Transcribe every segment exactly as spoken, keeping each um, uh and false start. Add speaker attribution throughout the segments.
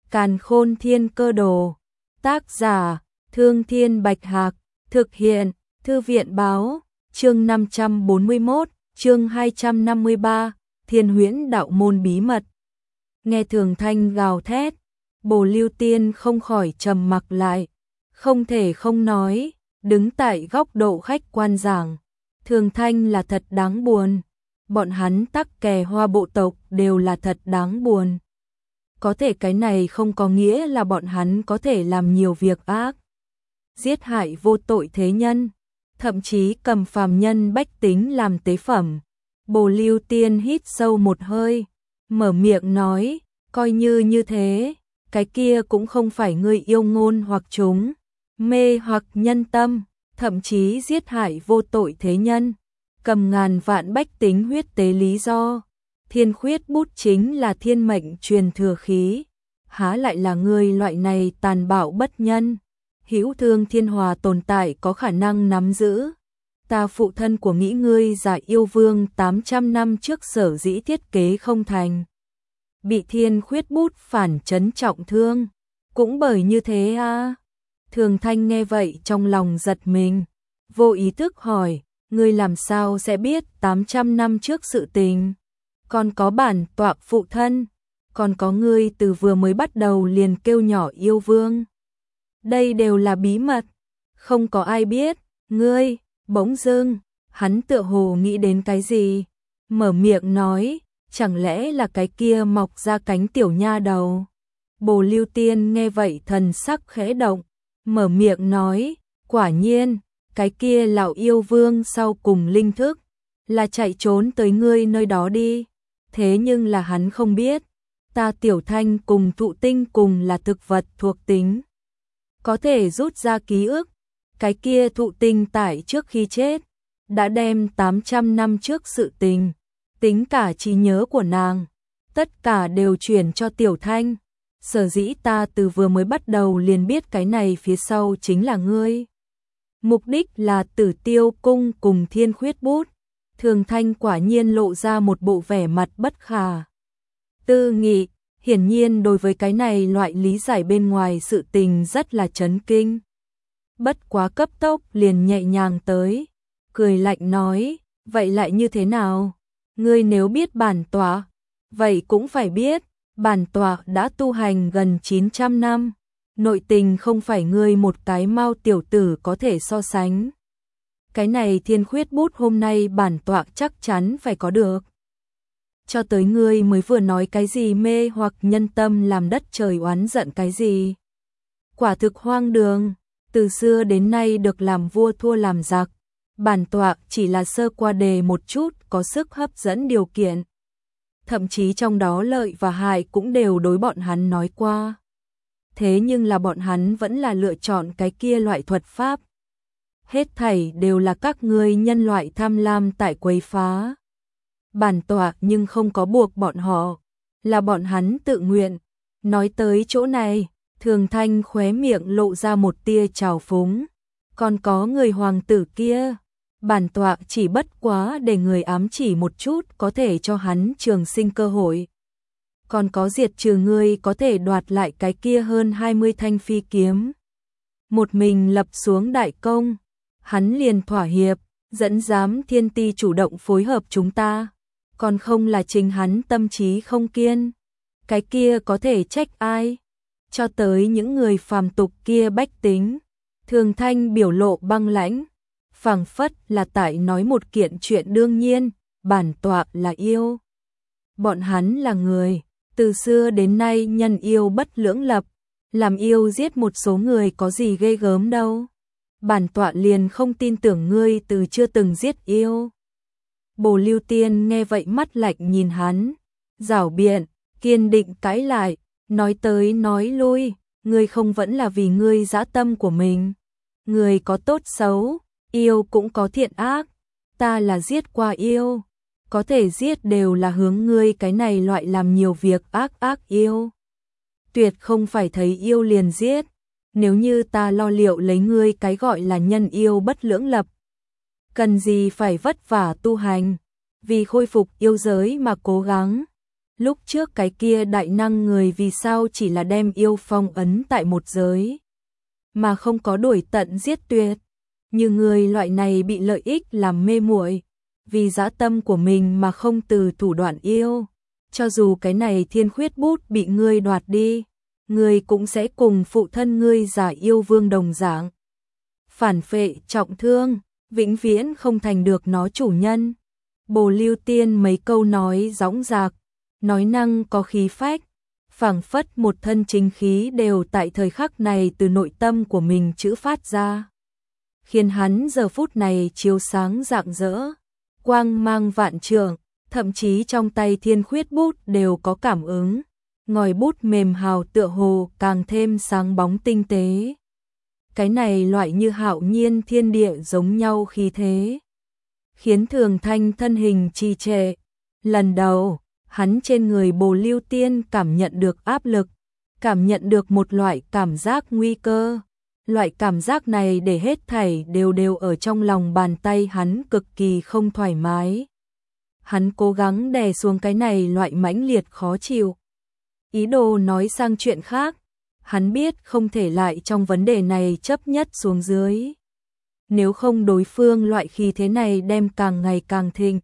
Speaker 1: Càn Khôn Thiên Cơ Đồ. Tác giả: Thương Thiên Bạch Hạc. Thực hiện: Thư viện Báo. Chương năm trăm bốn mươi mốt, chương hai trăm năm mươi ba, Thiên Huyễn Đạo Môn Bí Mật. Nghe Thường Thanh gào thét, Bồ Lưu Tiên không khỏi trầm mặc lại, không thể không nói, đứng tại góc độ khách quan giảng, Thường Thanh là thật đáng buồn, bọn hắn Tắc Kè Hoa bộ tộc đều là thật đáng buồn. Có thể cái này không có nghĩa là bọn hắn có thể làm nhiều việc ác, giết hại vô tội thế nhân, thậm chí cầm phàm nhân bách tính làm tế phẩm. Bồ Lưu Tiên hít sâu một hơi, mở miệng nói, coi như như thế, cái kia cũng không phải ngươi yêu ngôn hoặc chúng, mê hoặc nhân tâm, thậm chí giết hại vô tội thế nhân, cầm ngàn vạn bách tính huyết tế lý do. Thiên Khuyết Bút chính là thiên mệnh truyền thừa khí, há lại là ngươi loại này tàn bạo bất nhân, hữu thương thiên hòa tồn tại có khả năng nắm giữ. Ta phụ thân của nghĩ ngươi giả yêu vương tám trăm năm trước sở dĩ thiết kế không thành, bị Thiên Khuyết Bút phản chấn trọng thương, cũng bởi như thế à. Thường Thanh nghe vậy trong lòng giật mình, vô ý thức hỏi, ngươi làm sao sẽ biết tám trăm năm trước sự tình? Còn có bản tọa phụ thân, còn có ngươi từ vừa mới bắt đầu liền kêu nhỏ yêu vương. Đây đều là bí mật, không có ai biết. Ngươi, bỗng dưng, hắn tựa hồ nghĩ đến cái gì, mở miệng nói, chẳng lẽ là cái kia mọc ra cánh tiểu nha đầu. Bồ Lưu Tiên nghe vậy thần sắc khẽ động, mở miệng nói, quả nhiên, cái kia lão yêu vương sau cùng linh thức, là chạy trốn tới ngươi nơi đó đi. Thế nhưng là hắn không biết, ta Tiểu Thanh cùng Thụ Tinh cùng là thực vật thuộc tính, có thể rút ra ký ức. Cái kia Thụ Tinh tại trước khi chết, đã đem tám trăm năm trước sự tình, tính cả trí nhớ của nàng, tất cả đều chuyển cho Tiểu Thanh. Sở dĩ ta từ vừa mới bắt đầu liền biết cái này phía sau chính là ngươi. Mục đích là Tử Tiêu Cung cùng Thiên Khuyết Bút. Thường Thanh quả nhiên lộ ra một bộ vẻ mặt bất khả tư nghị, hiển nhiên đối với cái này loại lý giải bên ngoài sự tình rất là chấn kinh. Bất quá cấp tốc liền nhẹ nhàng tới, cười lạnh nói, vậy lại như thế nào? Ngươi nếu biết bản tọa, vậy cũng phải biết, bản tọa đã tu hành gần chín trăm năm, nội tình không phải ngươi một cái mau tiểu tử có thể so sánh. Cái này Thiên Khuyết Bút hôm nay bản tọa chắc chắn phải có được. Cho tới ngươi mới vừa nói cái gì mê hoặc nhân tâm làm đất trời oán giận cái gì. Quả thực hoang đường, từ xưa đến nay được làm vua thua làm giặc. Bản tọa chỉ là sơ qua đề một chút có sức hấp dẫn điều kiện. Thậm chí trong đó lợi và hại cũng đều đối bọn hắn nói qua. Thế nhưng là bọn hắn vẫn là lựa chọn cái kia loại thuật pháp. Hết thảy đều là các ngươi nhân loại tham lam tại quấy phá. Bản tọa nhưng không có buộc bọn họ, là bọn hắn tự nguyện. Nói tới chỗ này, Thường Thanh khóe miệng lộ ra một tia trào phúng. Còn có người hoàng tử kia, bản tọa chỉ bất quá để người ám chỉ một chút có thể cho hắn trường sinh cơ hội. Còn có diệt trừ ngươi có thể đoạt lại cái kia hơn hai mươi thanh phi kiếm. Một mình lập xuống đại công. Hắn liền thỏa hiệp, dẫn giám thiên ti chủ động phối hợp chúng ta, còn không là chính hắn tâm trí không kiên. Cái kia có thể trách ai? Cho tới những người phàm tục kia bách tính. Thường Thanh biểu lộ băng lãnh, phảng phất là tại nói một kiện chuyện đương nhiên, bản tọa là yêu. Bọn hắn là người, từ xưa đến nay nhân yêu bất lưỡng lập, làm yêu giết một số người có gì ghê gớm đâu. Bản tọa liền không tin tưởng ngươi từ chưa từng giết yêu. Bồ Lưu Tiên nghe vậy mắt lạnh nhìn hắn, giảo biện, kiên định cãi lại, nói tới nói lui, ngươi không vẫn là vì ngươi dã tâm của mình. Người có tốt xấu, yêu cũng có thiện ác, ta là giết qua yêu, có thể giết đều là hướng ngươi cái này loại làm nhiều việc ác ác yêu. Tuyệt không phải thấy yêu liền giết. Nếu như ta lo liệu lấy ngươi cái gọi là nhân yêu bất lưỡng lập, cần gì phải vất vả tu hành, vì khôi phục yêu giới mà cố gắng. Lúc trước cái kia đại năng người vì sao chỉ là đem yêu phong ấn tại một giới, mà không có đuổi tận giết tuyệt. Như người loại này bị lợi ích làm mê muội, vì dã tâm của mình mà không từ thủ đoạn yêu. Cho dù cái này thiên khuyết bút bị ngươi đoạt đi, ngươi cũng sẽ cùng phụ thân ngươi giả yêu vương đồng dạng. Phản phệ trọng thương, vĩnh viễn không thành được nó chủ nhân. Bồ Lưu Tiên mấy câu nói dõng dạc, nói năng có khí phách, phảng phất một thân chính khí đều tại thời khắc này từ nội tâm của mình trữ phát ra, khiến hắn giờ phút này chiếu sáng rạng rỡ, quang mang vạn trượng, thậm chí trong tay thiên khuyết bút đều có cảm ứng, ngòi bút mềm hào tựa hồ càng thêm sáng bóng tinh tế. Cái này loại như hạo nhiên thiên địa giống nhau khí thế, khiến Thường Thanh thân hình trì trệ. Lần đầu, hắn trên người Bồ Lưu Tiên cảm nhận được áp lực, cảm nhận được một loại cảm giác nguy cơ. Loại cảm giác này để hết thảy đều đều ở trong lòng bàn tay hắn cực kỳ không thoải mái. Hắn cố gắng đè xuống cái này loại mãnh liệt khó chịu. Ý đồ nói sang chuyện khác, hắn biết không thể lại trong vấn đề này chấp nhất xuống dưới. Nếu không đối phương loại khí thế này đem càng ngày càng thịnh.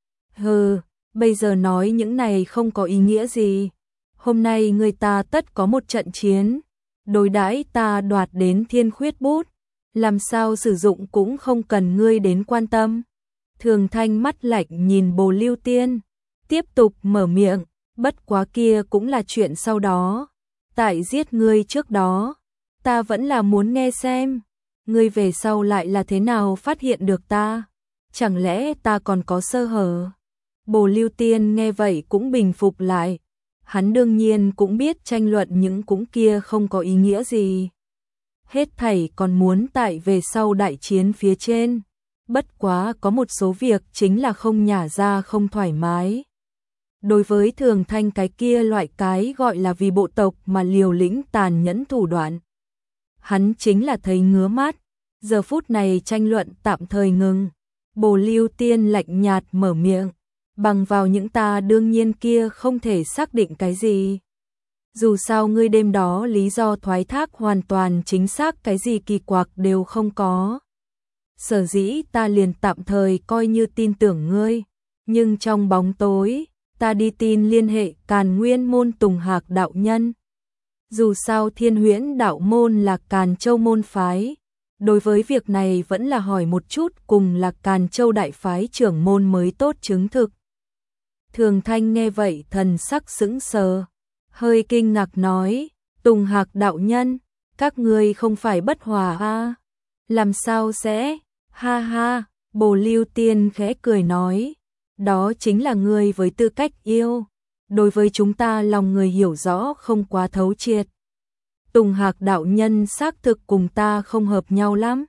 Speaker 1: Hừ, bây giờ nói những này không có ý nghĩa gì. Hôm nay người ta tất có một trận chiến. Đối đãi ta đoạt đến thiên khuyết bút, làm sao sử dụng cũng không cần ngươi đến quan tâm. Thường Thanh mắt lạnh nhìn Bồ Lưu Tiên, tiếp tục mở miệng, bất quá kia cũng là chuyện sau đó. Tại giết ngươi trước đó, ta vẫn là muốn nghe xem, ngươi về sau lại là thế nào phát hiện được ta, chẳng lẽ ta còn có sơ hở. Bồ Lưu Tiên nghe vậy cũng bình phục lại. Hắn đương nhiên cũng biết tranh luận những cũng kia không có ý nghĩa gì. Hết thảy còn muốn tại về sau đại chiến phía trên. Bất quá có một số việc chính là không nhả ra không thoải mái. Đối với Thường Thanh cái kia loại cái gọi là vì bộ tộc mà liều lĩnh tàn nhẫn thủ đoạn, hắn chính là thấy ngứa mắt. Giờ phút này tranh luận tạm thời ngừng. Bồ Lưu Tiên lạnh nhạt mở miệng. Bằng vào những ta đương nhiên kia không thể xác định cái gì. Dù sao ngươi đêm đó lý do thoái thác hoàn toàn chính xác, cái gì kỳ quặc đều không có. Sở dĩ ta liền tạm thời coi như tin tưởng ngươi. Nhưng trong bóng tối, ta đi tin liên hệ Càn Nguyên môn Tùng Hạc đạo nhân. Dù sao Thiên Huyễn đạo môn là Càn Châu môn phái. Đối với việc này vẫn là hỏi một chút cùng là Càn Châu đại phái trưởng môn mới tốt chứng thực. Thường Thanh nghe vậy thần sắc sững sờ, hơi kinh ngạc nói, Tùng Hạc đạo nhân, các ngươi không phải bất hòa à? Làm sao sẽ? Ha ha, Bồ Lưu Tiên khẽ cười nói, đó chính là ngươi với tư cách yêu, đối với chúng ta lòng người hiểu rõ không quá thấu triệt. Tùng Hạc đạo nhân xác thực cùng ta không hợp nhau lắm.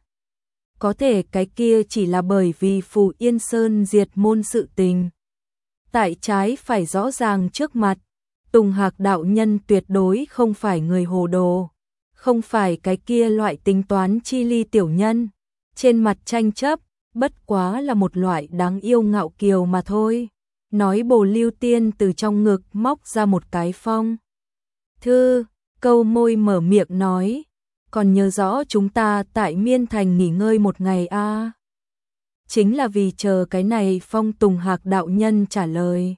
Speaker 1: Có thể cái kia chỉ là bởi vì Phù Yên Sơn diệt môn sự tình. Tại trái phải rõ ràng trước mặt, Tùng Hạc đạo nhân tuyệt đối không phải người hồ đồ, không phải cái kia loại tính toán chi ly tiểu nhân, trên mặt tranh chấp, bất quá là một loại đáng yêu ngạo kiều mà thôi. Nói Bồ Lưu Tiên từ trong ngực móc ra một cái phong thư, câu môi mở miệng nói, còn nhớ rõ chúng ta tại Miên Thành nghỉ ngơi một ngày a à? Chính là vì chờ cái này phong. Tùng Hạc đạo nhân trả lời.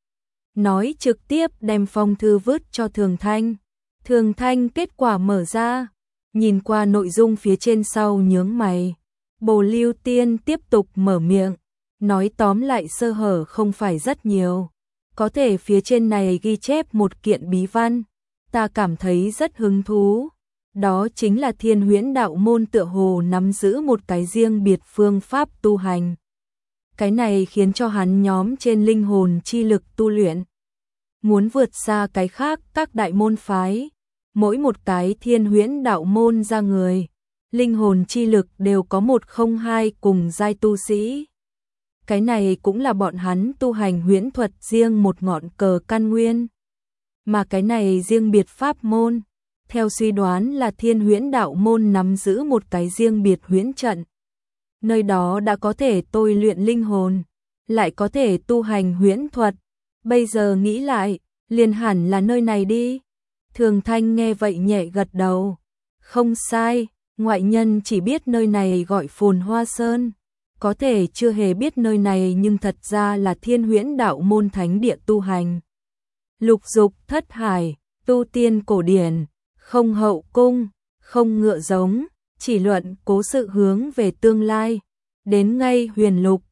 Speaker 1: Nói trực tiếp đem phong thư vứt cho Thường Thanh. Thường Thanh kết quả mở ra, nhìn qua nội dung phía trên sau nhướng mày. Bồ Lưu Tiên tiếp tục mở miệng, nói tóm lại sơ hở không phải rất nhiều. Có thể phía trên này ghi chép một kiện bí văn, ta cảm thấy rất hứng thú. Đó chính là Thiên Huyễn đạo môn tựa hồ nắm giữ một cái riêng biệt phương pháp tu hành. Cái này khiến cho hắn nhóm trên linh hồn chi lực tu luyện muốn vượt xa cái khác các đại môn phái. Mỗi một cái Thiên Huyễn đạo môn ra người, linh hồn chi lực đều có một không hai cùng giai tu sĩ. Cái này cũng là bọn hắn tu hành huyễn thuật riêng một ngọn cờ căn nguyên. Mà cái này riêng biệt pháp môn, theo suy đoán là Thiên Huyễn đạo môn nắm giữ một cái riêng biệt huyễn trận. Nơi đó đã có thể tôi luyện linh hồn, lại có thể tu hành huyễn thuật. Bây giờ nghĩ lại, liền hẳn là nơi này đi. Thường Thanh nghe vậy nhẹ gật đầu. Không sai, ngoại nhân chỉ biết nơi này gọi Phồn Hoa Sơn. Có thể chưa hề biết nơi này nhưng thật ra là Thiên Huyễn đạo môn thánh địa tu hành. Lục dục thất hải, tu tiên cổ điển, không hậu cung, không ngựa giống, chỉ luận cố sự hướng về tương lai. Đến ngay huyền lục,